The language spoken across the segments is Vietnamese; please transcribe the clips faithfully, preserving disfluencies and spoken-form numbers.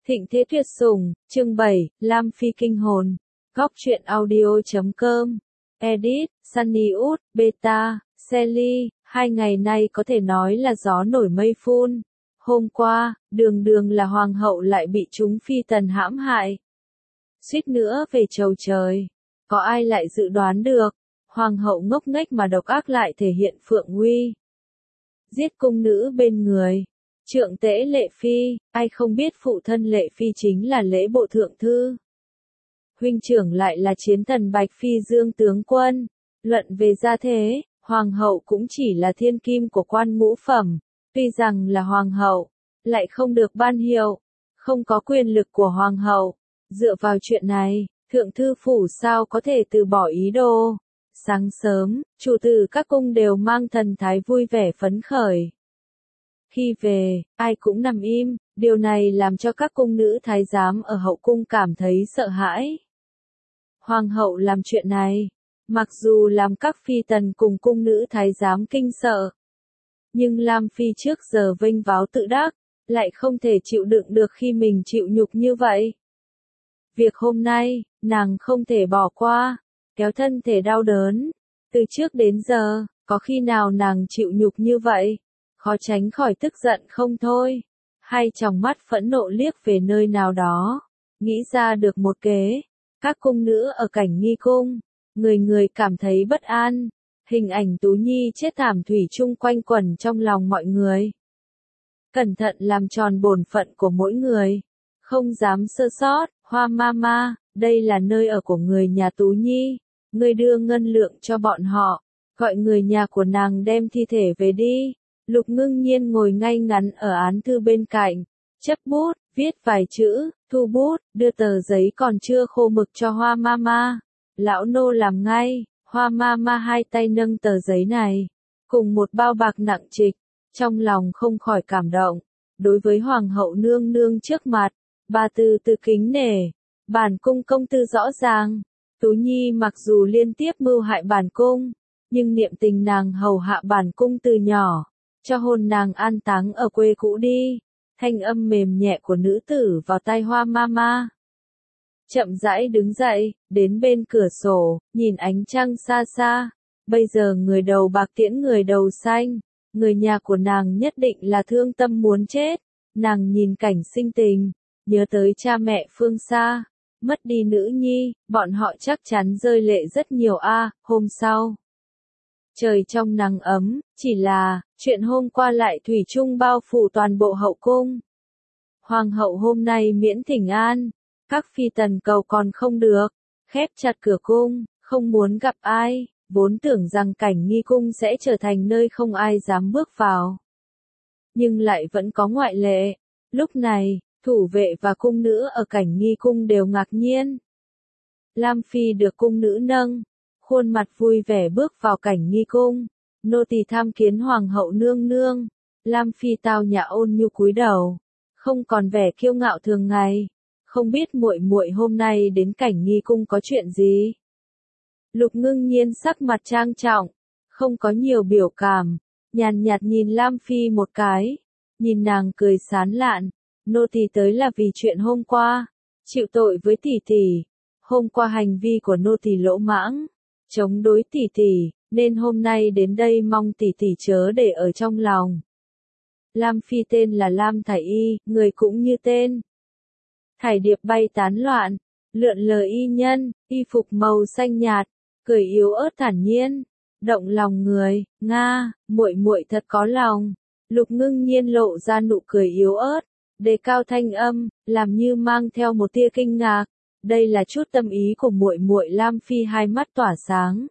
Thịnh thế tuyệt sủng, chương bảy, Lam Phi kinh hồn. Góc truyện audio chấm com. Edit, Sunny Út, Beta, Sally, hai ngày nay có thể nói là gió nổi mây phun. Hôm qua, đường đường là hoàng hậu lại bị chúng phi tần hãm hại. Suýt nữa về chầu trời. Có ai lại dự đoán được, hoàng hậu ngốc nghếch mà độc ác lại thể hiện phượng uy. Giết cung nữ bên người. Trượng tễ Lệ Phi, ai không biết phụ thân Lệ Phi chính là Lễ Bộ Thượng Thư. Huynh trưởng lại là chiến thần Bạch Phi Dương tướng quân. Luận về gia thế, hoàng hậu cũng chỉ là thiên kim của quan ngũ phẩm, tuy rằng là hoàng hậu, lại không được ban hiệu, không có quyền lực của hoàng hậu. Dựa vào chuyện này, thượng thư phủ sao có thể từ bỏ ý đồ. Sáng sớm, chủ tử các cung đều mang thần thái vui vẻ phấn khởi. Khi về, ai cũng nằm im, điều này làm cho các cung nữ thái giám ở hậu cung cảm thấy sợ hãi. Hoàng hậu làm chuyện này, mặc dù làm các phi tần cùng cung nữ thái giám kinh sợ, nhưng Lam Phi trước giờ vênh váo tự đắc, lại không thể chịu đựng được khi mình chịu nhục như vậy. Việc hôm nay, nàng không thể bỏ qua, kéo thân thể đau đớn. Từ trước đến giờ, có khi nào nàng chịu nhục như vậy? Khó tránh khỏi tức giận không thôi. Hai tròng mắt phẫn nộ liếc về nơi nào đó, nghĩ ra được một kế. Các cung nữ ở cảnh nghi cung, người người cảm thấy bất an. Hình ảnh Tú Nhi chết thảm thủy chung quanh quẩn trong lòng mọi người. Cẩn thận làm tròn bổn phận của mỗi người, không dám sơ sót. Hoa Mama, đây là nơi ở của người nhà Tú Nhi, ngươi đưa ngân lượng cho bọn họ, gọi người nhà của nàng đem thi thể về đi. Lục Ngưng Nhiên ngồi ngay ngắn ở án thư bên cạnh, chấp bút, viết vài chữ, thu bút, đưa tờ giấy còn chưa khô mực cho Hoa Mama. Lão nô làm ngay. Hoa Mama hai tay nâng tờ giấy này, cùng một bao bạc nặng trịch, trong lòng không khỏi cảm động. Đối với hoàng hậu nương nương trước mặt, bà từ từ kính nể, bản cung công tư rõ ràng. Tú Nhi mặc dù liên tiếp mưu hại bản cung, nhưng niệm tình nàng hầu hạ bản cung từ nhỏ, cho hồn nàng an táng ở quê cũ đi. Thanh âm mềm nhẹ của nữ tử vào tai Hoa Mama. Chậm rãi đứng dậy, đến bên cửa sổ, nhìn ánh trăng xa xa. Bây giờ người đầu bạc tiễn người đầu xanh, người nhà của nàng nhất định là thương tâm muốn chết. Nàng nhìn cảnh sinh tình, nhớ tới cha mẹ phương xa, mất đi nữ nhi, bọn họ chắc chắn rơi lệ rất nhiều a. À, hôm sau, trời trong nắng ấm, chỉ là, chuyện hôm qua lại thủy chung bao phủ toàn bộ hậu cung. Hoàng hậu hôm nay miễn thỉnh an, các phi tần cầu còn không được, khép chặt cửa cung, không muốn gặp ai, vốn tưởng rằng cảnh nghi cung sẽ trở thành nơi không ai dám bước vào. Nhưng lại vẫn có ngoại lệ, lúc này, thủ vệ và cung nữ ở cảnh nghi cung đều ngạc nhiên. Lam Phi được cung nữ nâng, khuôn mặt vui vẻ bước vào cảnh nghi cung, nô tỳ tham kiến hoàng hậu nương nương. Lam Phi tao nhã ôn nhu cúi đầu, không còn vẻ kiêu ngạo thường ngày. Không biết muội muội hôm nay đến cảnh nghi cung có chuyện gì? Lục Ngưng Nhiên sắc mặt trang trọng, không có nhiều biểu cảm, nhàn nhạt nhìn Lam Phi một cái, nhìn nàng cười sán lạn. Nô tỳ tới là vì chuyện hôm qua, chịu tội với tỷ tỷ. Hôm qua hành vi của nô tỳ lỗ mãng, chống đối tỷ tỷ, nên hôm nay đến đây mong tỷ tỷ chớ để ở trong lòng. Lam Phi tên là Lam Thải Y, người cũng như tên. Thải điệp bay tán loạn, lượn lờ y nhân, y phục màu xanh nhạt, cười yếu ớt thản nhiên, động lòng người. Nga, muội muội thật có lòng. Lục Ngưng Nhiên lộ ra nụ cười yếu ớt, đề cao thanh âm, làm như mang theo một tia kinh ngạc. Đây là chút tâm ý của muội muội. Lam Phi hai mắt tỏa sáng,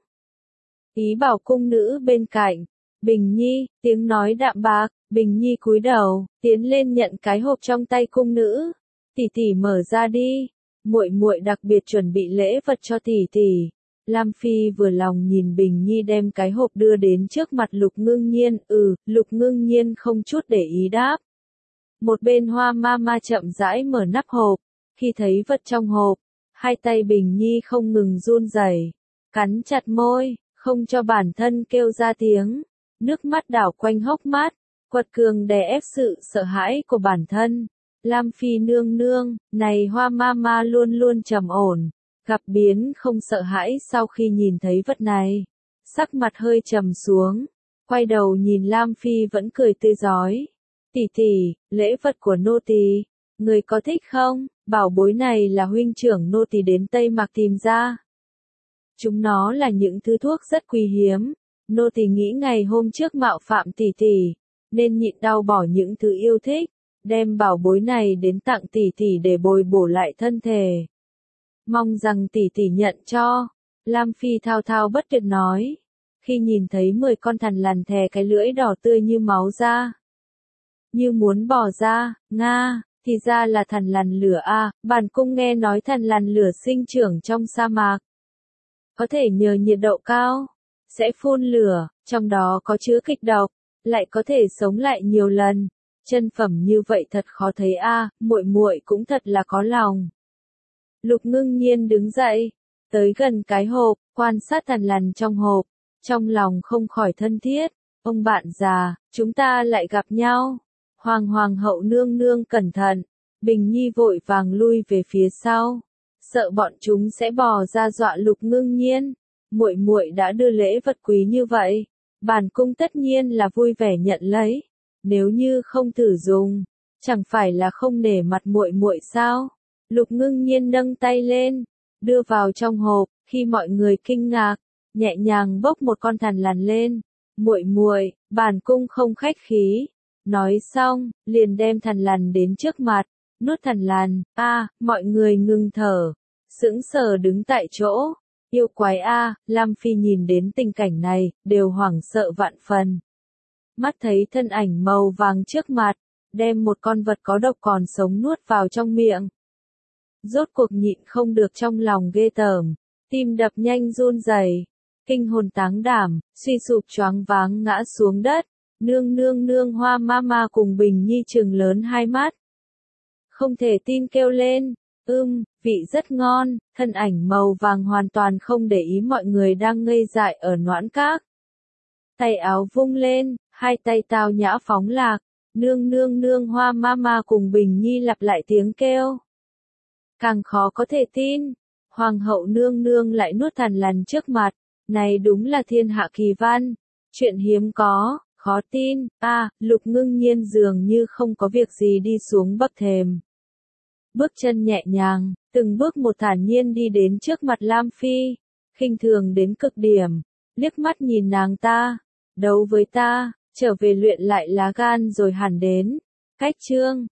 ý bảo cung nữ bên cạnh, Bình Nhi, tiếng nói đạm bạc. Bình Nhi cúi đầu, tiến lên nhận cái hộp trong tay cung nữ. Tỷ tỷ mở ra đi, muội muội đặc biệt chuẩn bị lễ vật cho tỷ tỷ. Lam Phi vừa lòng nhìn Bình Nhi đem cái hộp đưa đến trước mặt Lục Ngưng Nhiên. Ừ, Lục Ngưng Nhiên không chút để ý đáp. Một bên Hoa Mama chậm rãi mở nắp hộp, khi thấy vật trong hộp, hai tay Bình Nhi không ngừng run rẩy, cắn chặt môi, không cho bản thân kêu ra tiếng, nước mắt đảo quanh hốc mắt, quật cường đè ép sự sợ hãi của bản thân. Lam Phi nương nương, này Hoa Mama luôn luôn trầm ổn, gặp biến không sợ hãi sau khi nhìn thấy vật này. Sắc mặt hơi trầm xuống, quay đầu nhìn Lam Phi vẫn cười tươi rói. Tỷ tỷ, lễ vật của nô tỳ, người có thích không? Bảo bối này là huynh trưởng nô tỳ đến Tây Mạc tìm ra. Chúng nó là những thứ thuốc rất quý hiếm. Nô tỳ nghĩ ngày hôm trước mạo phạm tỷ tỷ, nên nhịn đau bỏ những thứ yêu thích, đem bảo bối này đến tặng tỷ tỷ để bồi bổ lại thân thể. Mong rằng tỷ tỷ nhận cho. Lam Phi thao thao bất tuyệt nói. Khi nhìn thấy mười con thằn lằn thè cái lưỡi đỏ tươi như máu ra, như muốn bỏ ra, Nga, thì ra là thằn lằn lửa a. Bản cung nghe nói thằn lằn lửa sinh trưởng trong sa mạc, có thể nhờ nhiệt độ cao, sẽ phun lửa, trong đó có chứa kịch độc, lại có thể sống lại nhiều lần. Chân phẩm như vậy thật khó thấy a, muội muội cũng thật là có lòng. Lục Ngưng Nhiên đứng dậy, tới gần cái hộp, quan sát thằn lằn trong hộp, trong lòng không khỏi thân thiết. Ông bạn già, chúng ta lại gặp nhau. Hoàng hoàng hậu nương nương cẩn thận. Bình Nhi vội vàng lui về phía sau, sợ bọn chúng sẽ bò ra dọa Lục Ngưng Nhiên. Muội muội đã đưa lễ vật quý như vậy, bản cung tất nhiên là vui vẻ nhận lấy. Nếu như không thử dùng, chẳng phải là không nể mặt muội muội sao? Lục Ngưng Nhiên nâng tay lên, đưa vào trong hộp. Khi mọi người kinh ngạc, nhẹ nhàng bốc một con thằn lằn lên. Muội muội, bản cung không khách khí. Nói xong, liền đem thằn lằn đến trước mặt, nuốt thằn lằn. A, mọi người ngừng thở, sững sờ đứng tại chỗ. Yêu quái a, Lam Phi nhìn đến tình cảnh này, đều hoảng sợ vạn phần. Mắt thấy thân ảnh màu vàng trước mặt, đem một con vật có độc còn sống nuốt vào trong miệng. Rốt cuộc nhịn không được trong lòng ghê tởm, tim đập nhanh run rẩy, kinh hồn táng đảm, suy sụp choáng váng ngã xuống đất. Nương nương nương Hoa Mama cùng Bình Nhi trừng lớn hai mắt, không thể tin kêu lên. Ưm, vị rất ngon. Thân ảnh màu vàng hoàn toàn không để ý mọi người đang ngây dại ở Noãn Các. Tay áo vung lên, hai tay tao nhã phóng lạc. Nương nương nương Hoa Mama cùng Bình Nhi lặp lại tiếng kêu. Càng khó có thể tin, Hoàng hậu nương nương lại nuốt thằn lằn trước mặt. Này đúng là thiên hạ kỳ văn, chuyện hiếm có, khó tin. A, à, Lục Ngưng Nhiên dường như không có việc gì đi xuống bậc thềm. Bước chân nhẹ nhàng, từng bước một thản nhiên đi đến trước mặt Lam Phi, khinh thường đến cực điểm, liếc mắt nhìn nàng ta. Đấu với ta, trở về luyện lại lá gan rồi hẳn đến. Cách chương